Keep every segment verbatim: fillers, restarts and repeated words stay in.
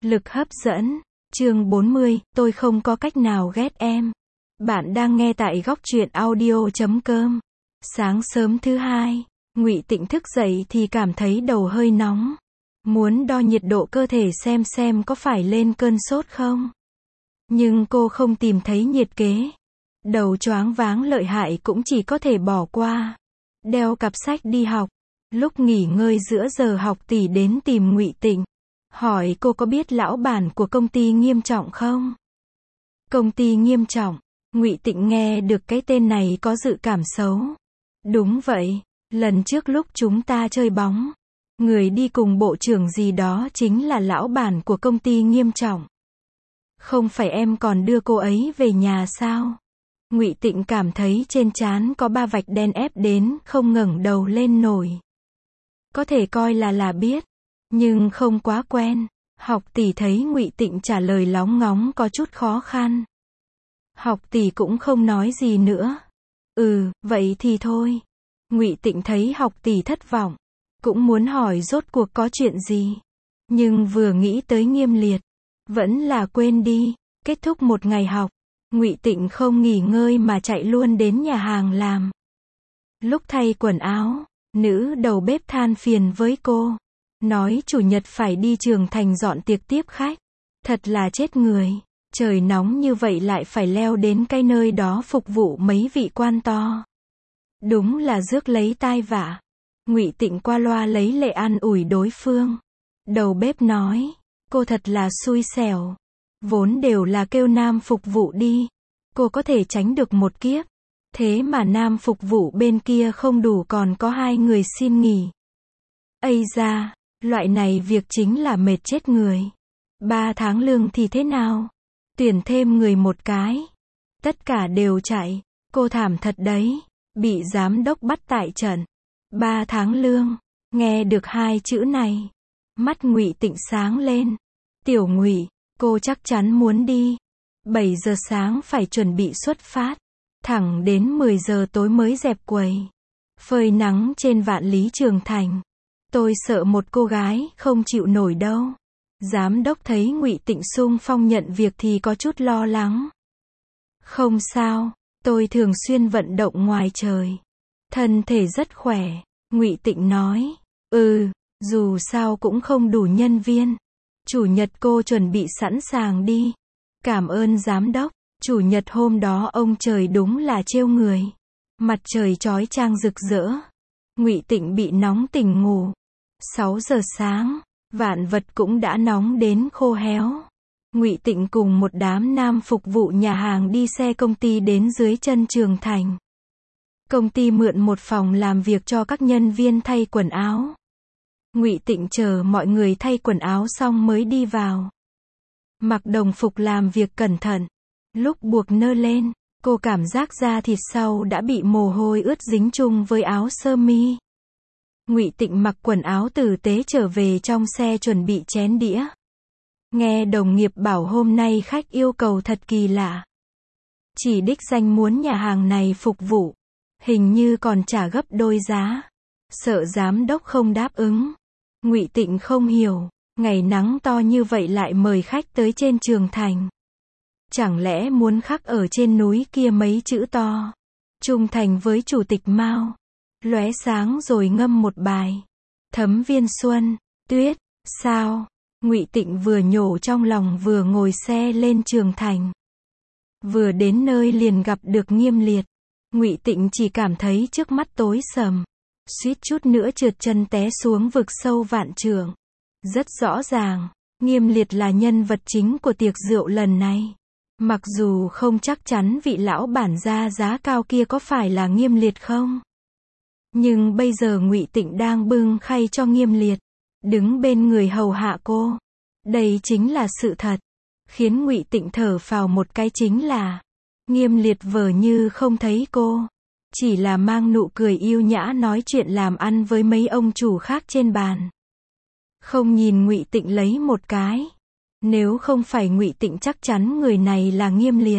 Lực hấp dẫn. Chương bốn mươi, tôi không có cách nào ghét em. Bạn đang nghe tại góc truyện audio chấm com. Sáng sớm thứ hai, Ngụy Tịnh thức dậy thì cảm thấy đầu hơi nóng. Muốn đo nhiệt độ cơ thể xem xem có phải lên cơn sốt không. Nhưng cô không tìm thấy nhiệt kế. Đầu choáng váng lợi hại cũng chỉ có thể bỏ qua. Đeo cặp sách đi học. Lúc nghỉ ngơi giữa giờ học tỷ đến tìm Ngụy Tịnh. Hỏi cô có biết lão bản của công ty Nghiêm Trọng không? Công ty Nghiêm Trọng. Ngụy Tịnh nghe được cái tên này có dự cảm xấu. Đúng vậy, lần trước lúc chúng ta chơi bóng, người đi cùng bộ trưởng gì đó chính là lão bản của công ty Nghiêm Trọng. Không phải em còn đưa cô ấy về nhà sao? Ngụy Tịnh cảm thấy trên trán có ba vạch đen ép đến không ngẩng đầu lên nổi. Có thể coi là là biết, nhưng không quá quen. Học tỷ thấy Ngụy Tịnh trả lời lóng ngóng có chút khó khăn. Học tỷ cũng không nói gì nữa. Ừ, vậy thì thôi. Ngụy Tịnh thấy học tỷ thất vọng, cũng muốn hỏi rốt cuộc có chuyện gì. Nhưng vừa nghĩ tới Nghiêm Liệt, vẫn là quên đi. Kết thúc một ngày học, Ngụy Tịnh không nghỉ ngơi mà chạy luôn đến nhà hàng làm. Lúc thay quần áo, nữ đầu bếp than phiền với cô. Nói chủ nhật phải đi Trường Thành dọn tiệc tiếp khách. Thật là chết người. Trời nóng như vậy lại phải leo đến cái nơi đó phục vụ mấy vị quan to. Đúng là rước lấy tai vạ. Ngụy Tịnh qua loa lấy lệ an ủi đối phương. Đầu bếp nói, cô thật là xui xẻo. Vốn đều là kêu nam phục vụ đi. Cô có thể tránh được một kiếp. Thế mà nam phục vụ bên kia không đủ còn có hai người xin nghỉ. Ây da, loại này việc chính là mệt chết người. Ba tháng lương thì thế nào? Tuyển thêm người một cái. Tất cả đều chạy. Cô thảm thật đấy. Bị giám đốc bắt tại trận. Ba tháng lương. Nghe được hai chữ này. Mắt Ngụy Tịnh sáng lên. Tiểu Ngụy, cô chắc chắn muốn đi. bảy giờ sáng phải chuẩn bị xuất phát. Thẳng đến mười giờ tối mới dẹp quầy. Phơi nắng trên Vạn Lý Trường Thành. Tôi sợ một cô gái không chịu nổi đâu. Giám đốc thấy Ngụy Tịnh xung phong nhận việc thì có chút lo lắng. Không sao, tôi thường xuyên vận động ngoài trời. Thân thể rất khỏe, Ngụy Tịnh nói. Ừ, dù sao cũng không đủ nhân viên. Chủ nhật cô chuẩn bị sẵn sàng đi. Cảm ơn giám đốc. Chủ nhật hôm đó ông trời đúng là trêu người. Mặt trời chói chang rực rỡ. Ngụy Tịnh bị nóng tỉnh ngủ. sáu giờ sáng, vạn vật cũng đã nóng đến khô héo. Ngụy Tịnh cùng một đám nam phục vụ nhà hàng đi xe công ty đến dưới chân Trường Thành. Công ty mượn một phòng làm việc cho các nhân viên thay quần áo. Ngụy Tịnh chờ mọi người thay quần áo xong mới đi vào. Mặc đồng phục làm việc cẩn thận. Lúc buộc nơ lên, cô cảm giác da thịt sau đã bị mồ hôi ướt dính chung với áo sơ mi. Ngụy Tịnh mặc quần áo tử tế trở về trong xe chuẩn bị chén đĩa. Nghe đồng nghiệp bảo hôm nay khách yêu cầu thật kỳ lạ. Chỉ đích danh muốn nhà hàng này phục vụ. Hình như còn trả gấp đôi giá. Sợ giám đốc không đáp ứng. Ngụy Tịnh không hiểu. Ngày nắng to như vậy lại mời khách tới trên Trường Thành. Chẳng lẽ muốn khắc ở trên núi kia mấy chữ to. Trung thành với Chủ tịch Mao. Lóe sáng rồi ngâm một bài. Thấm viên xuân, tuyết, sao? Ngụy Tịnh vừa nhổ trong lòng vừa ngồi xe lên Trường Thành. Vừa đến nơi liền gặp được Nghiêm Liệt. Ngụy Tịnh chỉ cảm thấy trước mắt tối sầm. Suýt chút nữa trượt chân té xuống vực sâu vạn trượng. Rất rõ ràng, Nghiêm Liệt là nhân vật chính của tiệc rượu lần này. Mặc dù không chắc chắn vị lão bản ra giá cao kia có phải là Nghiêm Liệt không. Nhưng bây giờ Ngụy Tịnh đang bưng khay cho Nghiêm Liệt. Đứng bên người hầu hạ cô. Đây chính là sự thật. Khiến Ngụy Tịnh thở phào một cái chính là. Nghiêm Liệt vờ như không thấy cô. Chỉ là mang nụ cười yêu nhã nói chuyện làm ăn với mấy ông chủ khác trên bàn. Không nhìn Ngụy Tịnh lấy một cái. Nếu không phải Ngụy Tịnh chắc chắn người này là Nghiêm Liệt.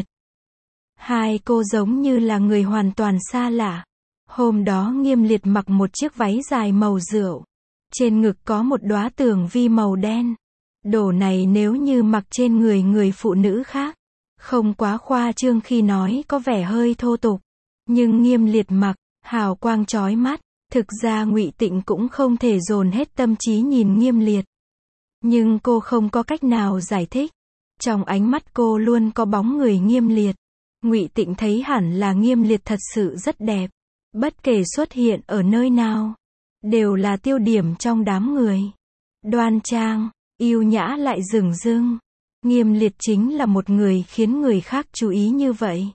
Hai cô giống như là người hoàn toàn xa lạ. Hôm đó Nghiêm Liệt mặc một chiếc váy dài màu rượu. Trên ngực có một đóa tường vi màu đen. Đồ này nếu như mặc trên người người phụ nữ khác, không quá khoa trương khi nói có vẻ hơi thô tục, nhưng Nghiêm Liệt mặc, hào quang chói mắt. Thực ra Ngụy Tịnh cũng không thể dồn hết tâm trí nhìn Nghiêm Liệt. Nhưng cô không có cách nào giải thích. Trong ánh mắt cô luôn có bóng người Nghiêm Liệt. Ngụy Tịnh thấy hẳn là Nghiêm Liệt thật sự rất đẹp. Bất kể xuất hiện ở nơi nào, đều là tiêu điểm trong đám người. Đoan trang, yêu nhã lại dửng dưng. Nghiêm Liệt chính là một người khiến người khác chú ý như vậy.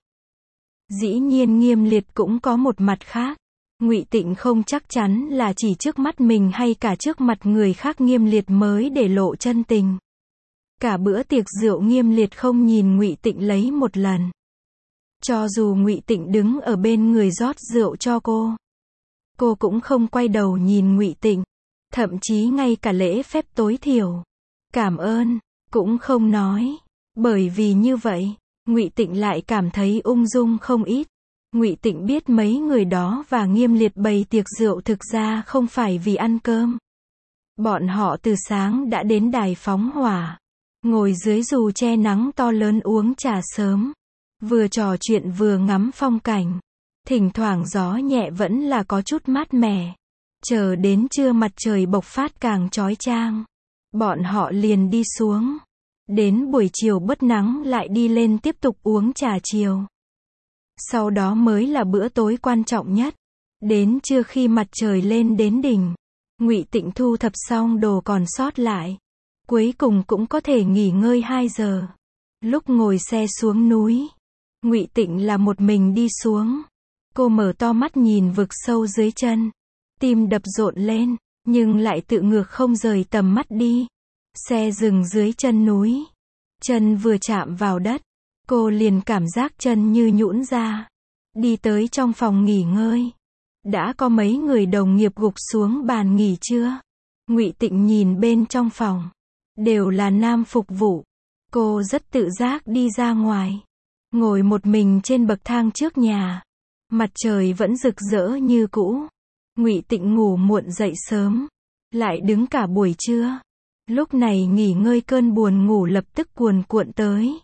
Dĩ nhiên Nghiêm Liệt cũng có một mặt khác. Ngụy Tịnh không chắc chắn là chỉ trước mắt mình hay cả trước mặt người khác Nghiêm Liệt mới để lộ chân tình. Cả bữa tiệc rượu Nghiêm Liệt không nhìn Ngụy Tịnh lấy một lần. Cho dù Ngụy Tịnh đứng ở bên người rót rượu cho cô, cô cũng không quay đầu nhìn Ngụy Tịnh, thậm chí ngay cả lễ phép tối thiểu, cảm ơn, cũng không nói. Bởi vì như vậy, Ngụy Tịnh lại cảm thấy ung dung không ít. Ngụy Tịnh biết mấy người đó và Nghiêm Liệt bày tiệc rượu thực ra không phải vì ăn cơm. Bọn họ từ sáng đã đến đài phóng hỏa, ngồi dưới dù che nắng to lớn uống trà sớm, vừa trò chuyện vừa ngắm phong cảnh. Thỉnh thoảng gió nhẹ vẫn là có chút mát mẻ. Chờ đến trưa mặt trời bộc phát càng chói chang, bọn họ liền đi xuống. Đến buổi chiều bớt nắng lại đi lên tiếp tục uống trà chiều. Sau đó mới là bữa tối quan trọng nhất. Đến trưa khi mặt trời lên đến đỉnh, Ngụy Tịnh thu thập xong đồ còn sót lại. Cuối cùng cũng có thể nghỉ ngơi hai giờ. Lúc ngồi xe xuống núi, Ngụy Tịnh là một mình đi xuống. Cô mở to mắt nhìn vực sâu dưới chân. Tim đập rộn lên, nhưng lại tự ngược không rời tầm mắt đi. Xe dừng dưới chân núi. Chân vừa chạm vào đất, cô liền cảm giác chân như nhũn ra. Đi tới trong phòng nghỉ ngơi. Đã có mấy người đồng nghiệp gục xuống bàn nghỉ trưa. Ngụy Tịnh nhìn bên trong phòng. Đều là nam phục vụ. Cô rất tự giác đi ra ngoài. Ngồi một mình trên bậc thang trước nhà. Mặt trời vẫn rực rỡ như cũ. Ngụy Tịnh ngủ muộn dậy sớm. Lại đứng cả buổi trưa. Lúc này nghỉ ngơi cơn buồn ngủ lập tức cuồn cuộn tới.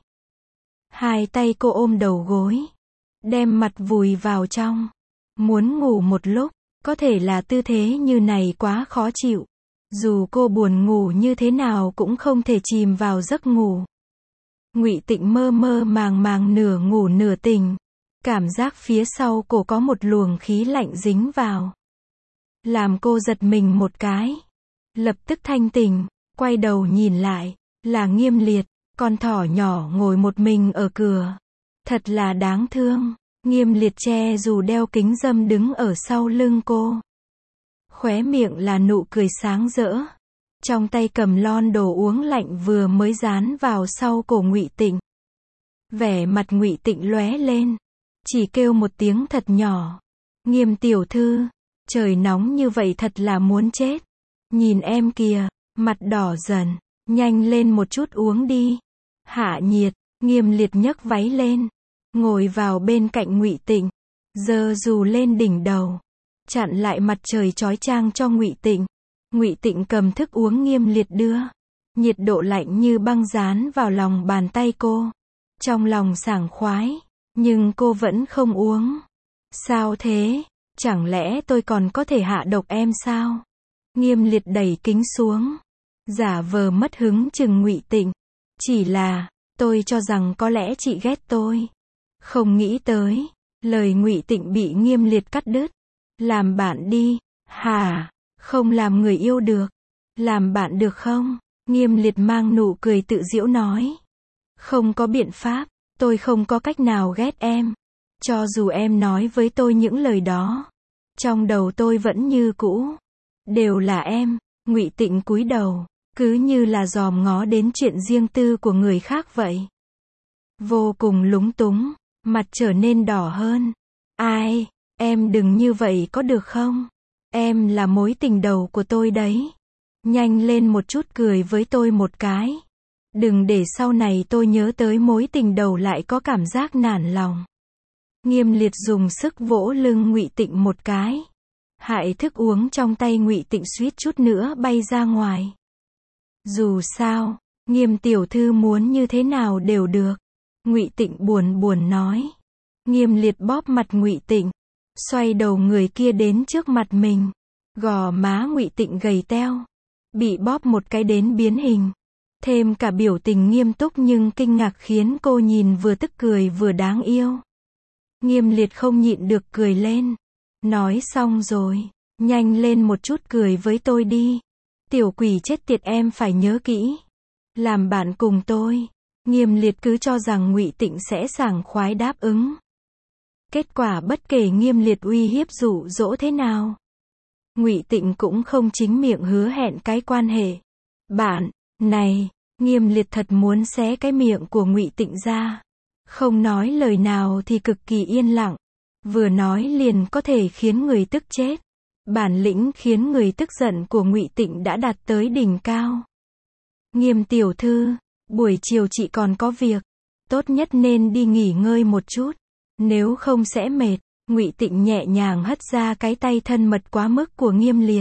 Hai tay cô ôm đầu gối. Đem mặt vùi vào trong. Muốn ngủ một lúc. Có thể là tư thế như này quá khó chịu. Dù cô buồn ngủ như thế nào cũng không thể chìm vào giấc ngủ. Ngụy Tịnh mơ mơ màng màng nửa ngủ nửa tỉnh. Cảm giác phía sau cổ có một luồng khí lạnh dính vào. Làm cô giật mình một cái. Lập tức thanh tỉnh, quay đầu nhìn lại, là Nghiêm Liệt, con thỏ nhỏ ngồi một mình ở cửa. Thật là đáng thương. Nghiêm Liệt che dù đeo kính râm đứng ở sau lưng cô. Khóe miệng là nụ cười sáng rỡ. Trong tay cầm lon đồ uống lạnh vừa mới dán vào sau cổ Ngụy Tịnh. Vẻ mặt Ngụy Tịnh lóe lên. Chỉ kêu một tiếng thật nhỏ. Nghiêm tiểu thư, trời nóng như vậy thật là muốn chết. Nhìn em kìa, mặt đỏ dần, nhanh lên một chút uống đi. Hạ nhiệt. Nghiêm Liệt nhấc váy lên, ngồi vào bên cạnh Ngụy Tịnh, giơ dù lên đỉnh đầu, chặn lại mặt trời chói chang cho Ngụy Tịnh. Ngụy Tịnh cầm thức uống Nghiêm Liệt đưa, nhiệt độ lạnh như băng dán vào lòng bàn tay cô. Trong lòng sảng khoái, nhưng cô vẫn không uống. Sao thế? Chẳng lẽ tôi còn có thể hạ độc em sao? Nghiêm Liệt đẩy kính xuống, giả vờ mất hứng chừng Ngụy Tịnh. Chỉ là, tôi cho rằng có lẽ chị ghét tôi. Không nghĩ tới, lời Ngụy Tịnh bị Nghiêm Liệt cắt đứt. Làm bạn đi. Hả? Không làm người yêu được. Làm bạn được không? Nghiêm Liệt mang nụ cười tự giễu nói. Không có biện pháp, tôi không có cách nào ghét em. Cho dù em nói với tôi những lời đó, trong đầu tôi vẫn như cũ. Đều là em. Ngụy Tịnh cúi đầu, cứ như là dòm ngó đến chuyện riêng tư của người khác vậy. Vô cùng lúng túng, mặt trở nên đỏ hơn. Ai, em đừng như vậy có được không? Em là mối tình đầu của tôi đấy. Nhanh lên một chút cười với tôi một cái. Đừng để sau này tôi nhớ tới mối tình đầu lại có cảm giác nản lòng. Nghiêm Liệt dùng sức vỗ lưng Ngụy Tịnh một cái. Hại thức uống trong tay Ngụy Tịnh suýt chút nữa bay ra ngoài. Dù sao, Nghiêm tiểu thư muốn như thế nào đều được. Ngụy Tịnh buồn buồn nói. Nghiêm Liệt bóp mặt Ngụy Tịnh, xoay đầu người kia đến trước mặt mình. Gò má Ngụy Tịnh gầy teo, bị bóp một cái đến biến hình. Thêm cả biểu tình nghiêm túc nhưng kinh ngạc khiến cô nhìn vừa tức cười vừa đáng yêu. Nghiêm Liệt không nhịn được cười lên. Nói xong rồi, nhanh lên một chút cười với tôi đi. Tiểu quỷ chết tiệt, em phải nhớ kỹ. Làm bạn cùng tôi. Nghiêm Liệt cứ cho rằng Ngụy Tịnh sẽ sảng khoái đáp ứng. Kết quả bất kể Nghiêm Liệt uy hiếp dụ dỗ thế nào, Ngụy Tịnh cũng không chính miệng hứa hẹn cái quan hệ. Bạn, này, Nghiêm Liệt thật muốn xé cái miệng của Ngụy Tịnh ra. Không nói lời nào thì cực kỳ yên lặng. Vừa nói liền có thể khiến người tức chết. Bản lĩnh khiến người tức giận của Ngụy Tịnh đã đạt tới đỉnh cao. Nghiêm tiểu thư, buổi chiều chị còn có việc. Tốt nhất nên đi nghỉ ngơi một chút. Nếu không sẽ mệt. Ngụy Tịnh nhẹ nhàng hất ra cái tay thân mật quá mức của Nghiêm Liệt.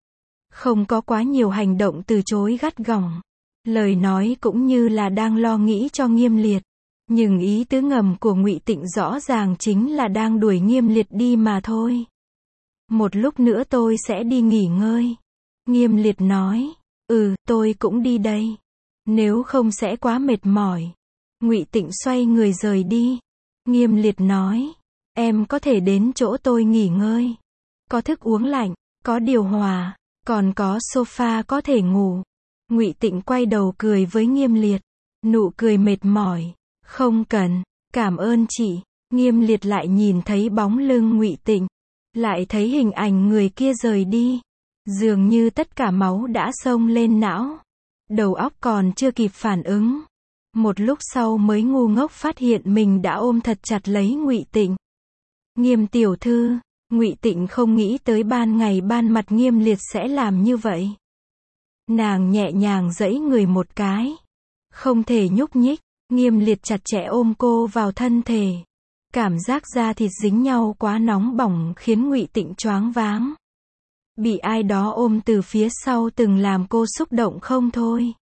Không có quá nhiều hành động từ chối gắt gỏng. Lời nói cũng như là đang lo nghĩ cho Nghiêm Liệt. Nhưng ý tứ ngầm của Ngụy Tịnh rõ ràng chính là đang đuổi Nghiêm Liệt đi mà thôi. Một lúc nữa tôi sẽ đi nghỉ ngơi. Nghiêm Liệt nói. Ừ, tôi cũng đi đây. Nếu không sẽ quá mệt mỏi. Ngụy Tịnh xoay người rời đi. Nghiêm Liệt nói. Em có thể đến chỗ tôi nghỉ ngơi. Có thức uống lạnh, có điều hòa, còn có sofa có thể ngủ. Ngụy Tịnh quay đầu cười với Nghiêm Liệt. Nụ cười mệt mỏi. Không cần, cảm ơn chị. Nghiêm Liệt lại nhìn thấy bóng lưng Ngụy Tịnh. Lại thấy hình ảnh người kia rời đi. Dường như tất cả máu đã xông lên não. Đầu óc còn chưa kịp phản ứng. Một lúc sau mới ngu ngốc phát hiện mình đã ôm thật chặt lấy Ngụy Tịnh. Nghiêm tiểu thư, Ngụy Tịnh không nghĩ tới ban ngày ban mặt Nghiêm Liệt sẽ làm như vậy. Nàng nhẹ nhàng giãy người một cái. Không thể nhúc nhích. Nghiêm Liệt chặt chẽ ôm cô vào thân thể. Cảm giác da thịt dính nhau quá nóng bỏng khiến Ngụy Tịnh choáng váng. Bị ai đó ôm từ phía sau từng làm cô xúc động không thôi.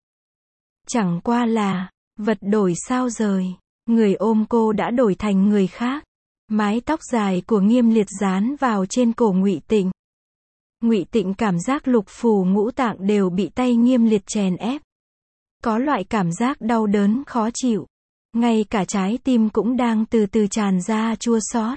Chẳng qua là, vật đổi sao rời. Người ôm cô đã đổi thành người khác. Mái tóc dài của Nghiêm Liệt dán vào trên cổ Ngụy Tịnh. Ngụy Tịnh cảm giác lục phủ ngũ tạng đều bị tay Nghiêm Liệt chèn ép. Có loại cảm giác đau đớn khó chịu. Ngay cả trái tim cũng đang từ từ tràn ra chua xót.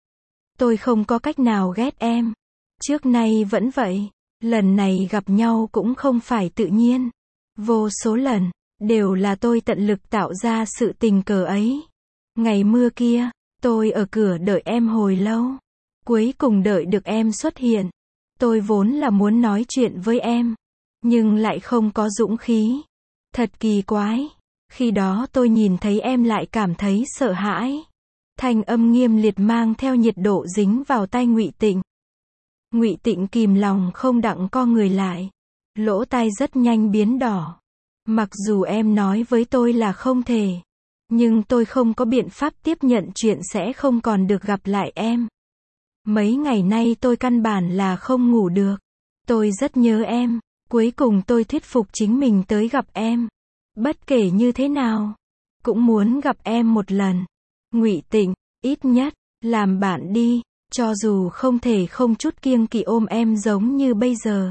Tôi không có cách nào ghét em. Trước nay vẫn vậy. Lần này gặp nhau cũng không phải tự nhiên. Vô số lần, đều là tôi tận lực tạo ra sự tình cờ ấy. Ngày mưa kia, tôi ở cửa đợi em hồi lâu. Cuối cùng đợi được em xuất hiện. Tôi vốn là muốn nói chuyện với em. Nhưng lại không có dũng khí. Thật kỳ quái. Khi đó tôi nhìn thấy em lại cảm thấy sợ hãi. Thanh âm Nghiêm Liệt mang theo nhiệt độ dính vào tai Ngụy Tịnh. Ngụy Tịnh kìm lòng không đặng co người lại. Lỗ tai rất nhanh biến đỏ. Mặc dù em nói với tôi là không thể. Nhưng tôi không có biện pháp tiếp nhận chuyện sẽ không còn được gặp lại em. Mấy ngày nay tôi căn bản là không ngủ được. Tôi rất nhớ em. Cuối cùng tôi thuyết phục chính mình tới gặp em. Bất kể như thế nào, cũng muốn gặp em một lần. Ngụy Tịnh, ít nhất, làm bạn đi, cho dù không thể không chút kiêng kỵ ôm em giống như bây giờ.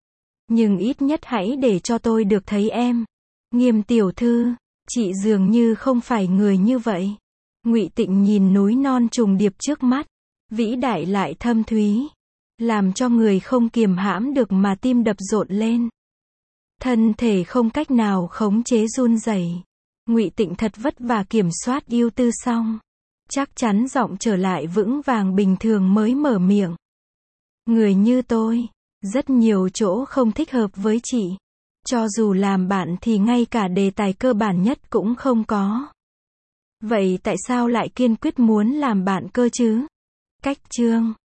Nhưng ít nhất hãy để cho tôi được thấy em. Nghiêm tiểu thư, chị dường như không phải người như vậy. Ngụy Tịnh nhìn núi non trùng điệp trước mắt, vĩ đại lại thâm thúy, làm cho người không kiềm hãm được mà tim đập rộn lên. Thân thể không cách nào khống chế run rẩy. Ngụy Tịnh thật vất vả kiểm soát ưu tư xong, chắc chắn giọng trở lại vững vàng bình thường mới mở miệng. Người như tôi, rất nhiều chỗ không thích hợp với chị. Cho dù làm bạn thì ngay cả đề tài cơ bản nhất cũng không có. Vậy tại sao lại kiên quyết muốn làm bạn cơ chứ? Cách chương